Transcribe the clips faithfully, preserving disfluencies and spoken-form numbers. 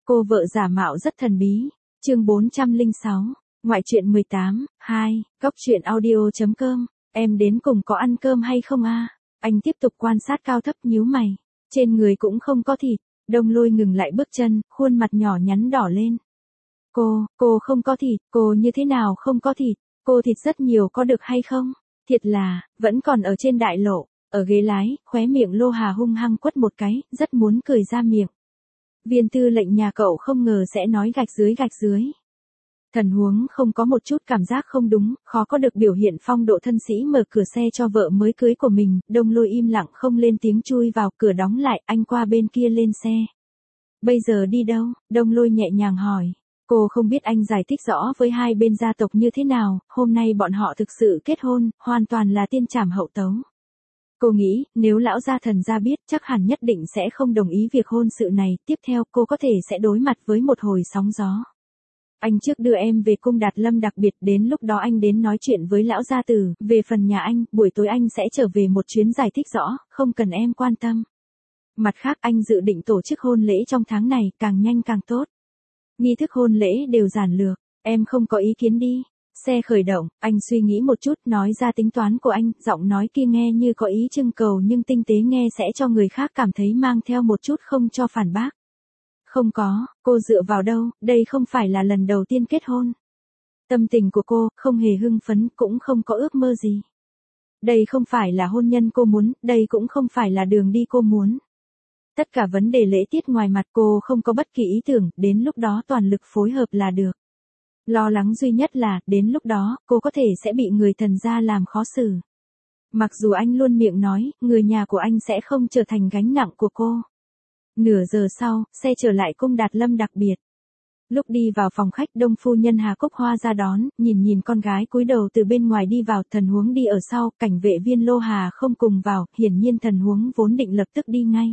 Cô vợ giả mạo rất thần bí. Chương bốn trăm lẻ sáu. Ngoại truyện mười tám, hai, góc truyện audio.com. Em đến cùng có ăn cơm hay không a? Anh tiếp tục quan sát Cao Thấp nhíu mày. Trên người cũng không có thịt. Đông Lôi ngừng lại bước chân, khuôn mặt nhỏ nhắn đỏ lên. Cô, cô không có thịt, cô như thế nào không có thịt? Cô thịt rất nhiều có được hay không? Thiệt là, vẫn còn ở trên đại lộ. Ở ghế lái, khóe miệng Lô Hà hung hăng quất một cái, rất muốn cười ra miệng. Viên tư lệnh nhà cậu không ngờ sẽ nói gạch dưới gạch dưới. Thần Huống không có một chút cảm giác không đúng, khó có được biểu hiện phong độ thân sĩ mở cửa xe cho vợ mới cưới của mình. Đông Lôi im lặng không lên tiếng chui vào, cửa đóng lại, anh qua bên kia lên xe. Bây giờ đi đâu? Đông Lôi nhẹ nhàng hỏi. Cô không biết anh giải thích rõ với hai bên gia tộc như thế nào, hôm nay bọn họ thực sự kết hôn, hoàn toàn là tiên trảm hậu tấu. Cô nghĩ, nếu lão gia thần gia biết, chắc hẳn nhất định sẽ không đồng ý việc hôn sự này, tiếp theo cô có thể sẽ đối mặt với một hồi sóng gió. Anh trước đưa em về cung Đạt Lâm đặc biệt, đến lúc đó anh đến nói chuyện với lão gia tử, về phần nhà anh, buổi tối anh sẽ trở về một chuyến giải thích rõ, không cần em quan tâm. Mặt khác anh dự định tổ chức hôn lễ trong tháng này, càng nhanh càng tốt. Nghi thức hôn lễ đều giản lược, em không có ý kiến đi. Xe khởi động, anh suy nghĩ một chút, nói ra tính toán của anh, giọng nói kia nghe như có ý trưng cầu nhưng tinh tế nghe sẽ cho người khác cảm thấy mang theo một chút không cho phản bác. Không có, cô dựa vào đâu, đây không phải là lần đầu tiên kết hôn. Tâm tình của cô, không hề hưng phấn, cũng không có ước mơ gì. Đây không phải là hôn nhân cô muốn, đây cũng không phải là đường đi cô muốn. Tất cả vấn đề lễ tiết ngoài mặt cô không có bất kỳ ý tưởng, đến lúc đó toàn lực phối hợp là được. Lo lắng duy nhất là, đến lúc đó, cô có thể sẽ bị người thần gia làm khó xử. Mặc dù anh luôn miệng nói, người nhà của anh sẽ không trở thành gánh nặng của cô. Nửa giờ sau, xe trở lại cung Đạt Lâm đặc biệt. Lúc đi vào phòng khách, Đông phu nhân Hà Cúc Hoa ra đón, nhìn nhìn con gái cúi đầu từ bên ngoài đi vào, Thần Huống đi ở sau, cảnh vệ viên Lô Hà không cùng vào, hiển nhiên Thần Huống vốn định lập tức đi ngay.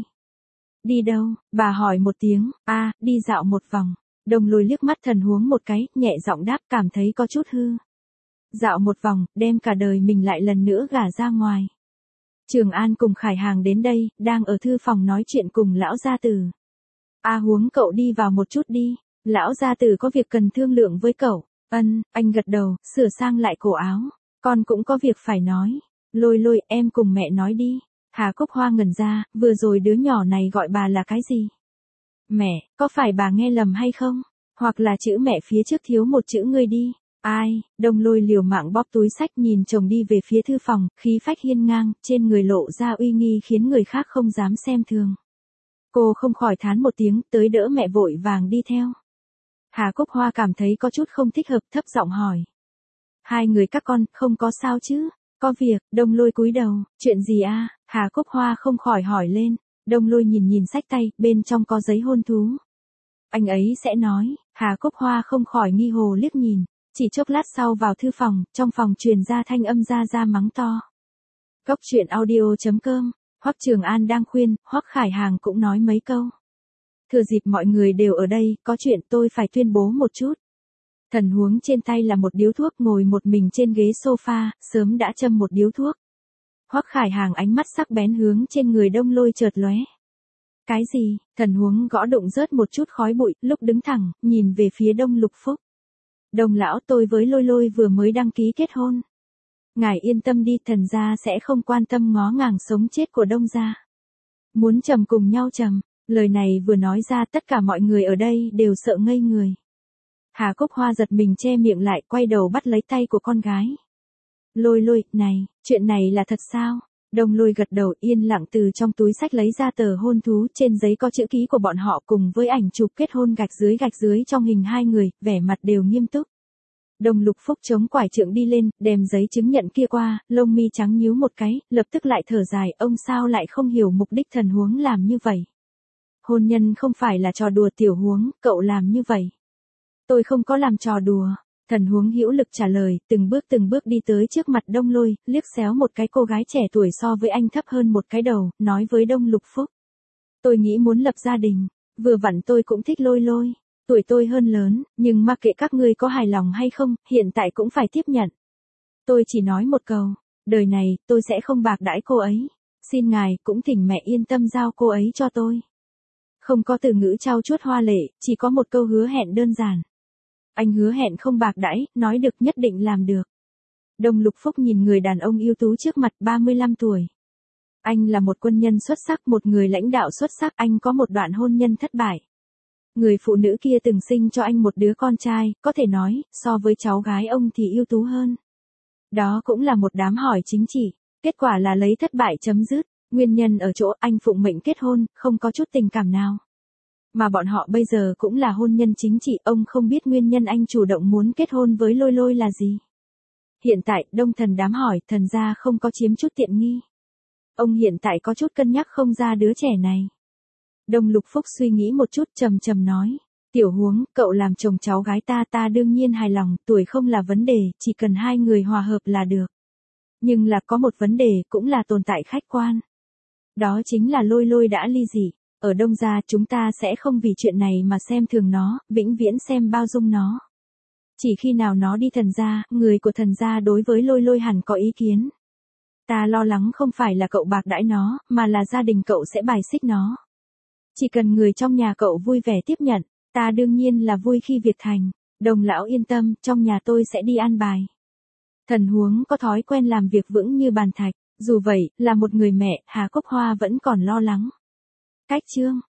Đi đâu? Bà hỏi một tiếng, a, đi dạo một vòng. Đông Lôi liếc mắt Thần Huống một cái, nhẹ giọng đáp, cảm thấy có chút hư. Dạo một vòng, đem cả đời mình lại lần nữa gả ra ngoài. Trường An cùng Khải Hàng đến đây, đang ở thư phòng nói chuyện cùng lão gia tử. A Huống cậu đi vào một chút đi, lão gia tử có việc cần thương lượng với cậu. Ân, anh gật đầu, sửa sang lại cổ áo. Con cũng có việc phải nói. Lôi Lôi, em cùng mẹ nói đi. Hà Cúc Hoa ngẩn ra, vừa rồi đứa nhỏ này gọi bà là cái gì? Mẹ, có phải bà nghe lầm hay không? Hoặc là chữ mẹ phía trước thiếu một chữ ngươi đi. Ai? Đông Lôi liều mạng bóp túi sách nhìn chồng đi về phía thư phòng, khí phách hiên ngang, trên người lộ ra uy nghi khiến người khác không dám xem thường. Cô không khỏi thán một tiếng, tới đỡ mẹ vội vàng đi theo. Hà Cúc Hoa cảm thấy có chút không thích hợp, thấp giọng hỏi. Hai người các con, không có sao chứ? Có việc. Đông Lôi cúi đầu, chuyện gì a? Hà Cúc Hoa không khỏi hỏi lên. Đông Lôi nhìn nhìn sách tay, bên trong có giấy hôn thú. Anh ấy sẽ nói. Hà Cúc Hoa không khỏi nghi hồ liếc nhìn. Chỉ chốc lát sau vào thư phòng, trong phòng truyền ra thanh âm ra ra mắng to. Góc truyện audio.com. Hoắc Trường An đang khuyên, Hoắc Khải Hàng cũng nói mấy câu. Thừa dịp mọi người đều ở đây, có chuyện tôi phải tuyên bố một chút. Thần Huống trên tay là một điếu thuốc, ngồi một mình trên ghế sofa, sớm đã châm một điếu thuốc. Hoắc Khải Hàng ánh mắt sắc bén hướng trên người Đông Lôi chợt lóe. Cái gì? Thần Huống gõ đụng rớt một chút khói bụi, lúc đứng thẳng, nhìn về phía Đông Lục Phúc. Đông lão, tôi với Lôi Lôi vừa mới đăng ký kết hôn. Ngài yên tâm đi, thần gia sẽ không quan tâm ngó ngàng sống chết của Đông gia. Muốn trầm cùng nhau trầm, lời này vừa nói ra tất cả mọi người ở đây đều sợ ngây người. Hà Cúc Hoa giật mình che miệng lại, quay đầu bắt lấy tay của con gái. Lôi Lôi, này, chuyện này là thật sao? Đông Lôi gật đầu, yên lặng từ trong túi sách lấy ra tờ hôn thú, trên giấy có chữ ký của bọn họ cùng với ảnh chụp kết hôn gạch dưới gạch dưới trong hình hai người, vẻ mặt đều nghiêm túc. Đông Lục Phúc chống quải trượng đi lên, đem giấy chứng nhận kia qua, lông mi trắng nhíu một cái, lập tức lại thở dài, ông sao lại không hiểu mục đích Thần Huống làm như vậy. Hôn nhân không phải là trò đùa Tiểu Huống, cậu làm như vậy. Tôi không có làm trò đùa. Thần Huống hữu lực trả lời, từng bước từng bước đi tới trước mặt Đông Lôi, liếc xéo một cái cô gái trẻ tuổi so với anh thấp hơn một cái đầu, nói với Đông Lục Phúc. Tôi nghĩ muốn lập gia đình, vừa vặn tôi cũng thích Lôi Lôi. Tuổi tôi hơn lớn, nhưng mặc kệ các ngươi có hài lòng hay không, hiện tại cũng phải tiếp nhận. Tôi chỉ nói một câu, đời này, tôi sẽ không bạc đãi cô ấy. Xin ngài, cũng thỉnh mẹ yên tâm giao cô ấy cho tôi. Không có từ ngữ trau chuốt hoa lệ, chỉ có một câu hứa hẹn đơn giản. Anh hứa hẹn không bạc đãi, nói được nhất định làm được. Đông Lục Phúc nhìn người đàn ông ưu tú trước mặt, ba mươi lăm tuổi. Anh là một quân nhân xuất sắc, một người lãnh đạo xuất sắc, anh có một đoạn hôn nhân thất bại. Người phụ nữ kia từng sinh cho anh một đứa con trai, có thể nói, so với cháu gái ông thì ưu tú hơn. Đó cũng là một đám hỏi chính trị, kết quả là lấy thất bại chấm dứt, nguyên nhân ở chỗ anh phụng mệnh kết hôn, không có chút tình cảm nào. Mà bọn họ bây giờ cũng là hôn nhân chính trị, ông không biết nguyên nhân anh chủ động muốn kết hôn với Lôi Lôi là gì. Hiện tại, Đông Thần đám hỏi, thần gia không có chiếm chút tiện nghi. Ông hiện tại có chút cân nhắc không ra đứa trẻ này. Đông Lục Phúc suy nghĩ một chút, trầm trầm nói, Tiểu Huống, cậu làm chồng cháu gái ta ta đương nhiên hài lòng, tuổi không là vấn đề, chỉ cần hai người hòa hợp là được. Nhưng là có một vấn đề, cũng là tồn tại khách quan. Đó chính là Lôi Lôi đã ly dị. Ở Đông gia chúng ta sẽ không vì chuyện này mà xem thường nó, vĩnh viễn xem bao dung nó. Chỉ khi nào nó đi thần gia, người của thần gia đối với Lôi Lôi hẳn có ý kiến. Ta lo lắng không phải là cậu bạc đãi nó, mà là gia đình cậu sẽ bài xích nó. Chỉ cần người trong nhà cậu vui vẻ tiếp nhận, ta đương nhiên là vui khi việc thành. Đồng lão yên tâm, trong nhà tôi sẽ đi an bài. Thần Huống có thói quen làm việc vững như bàn thạch, dù vậy, là một người mẹ, Hà Cốc Hoa vẫn còn lo lắng. Cách chương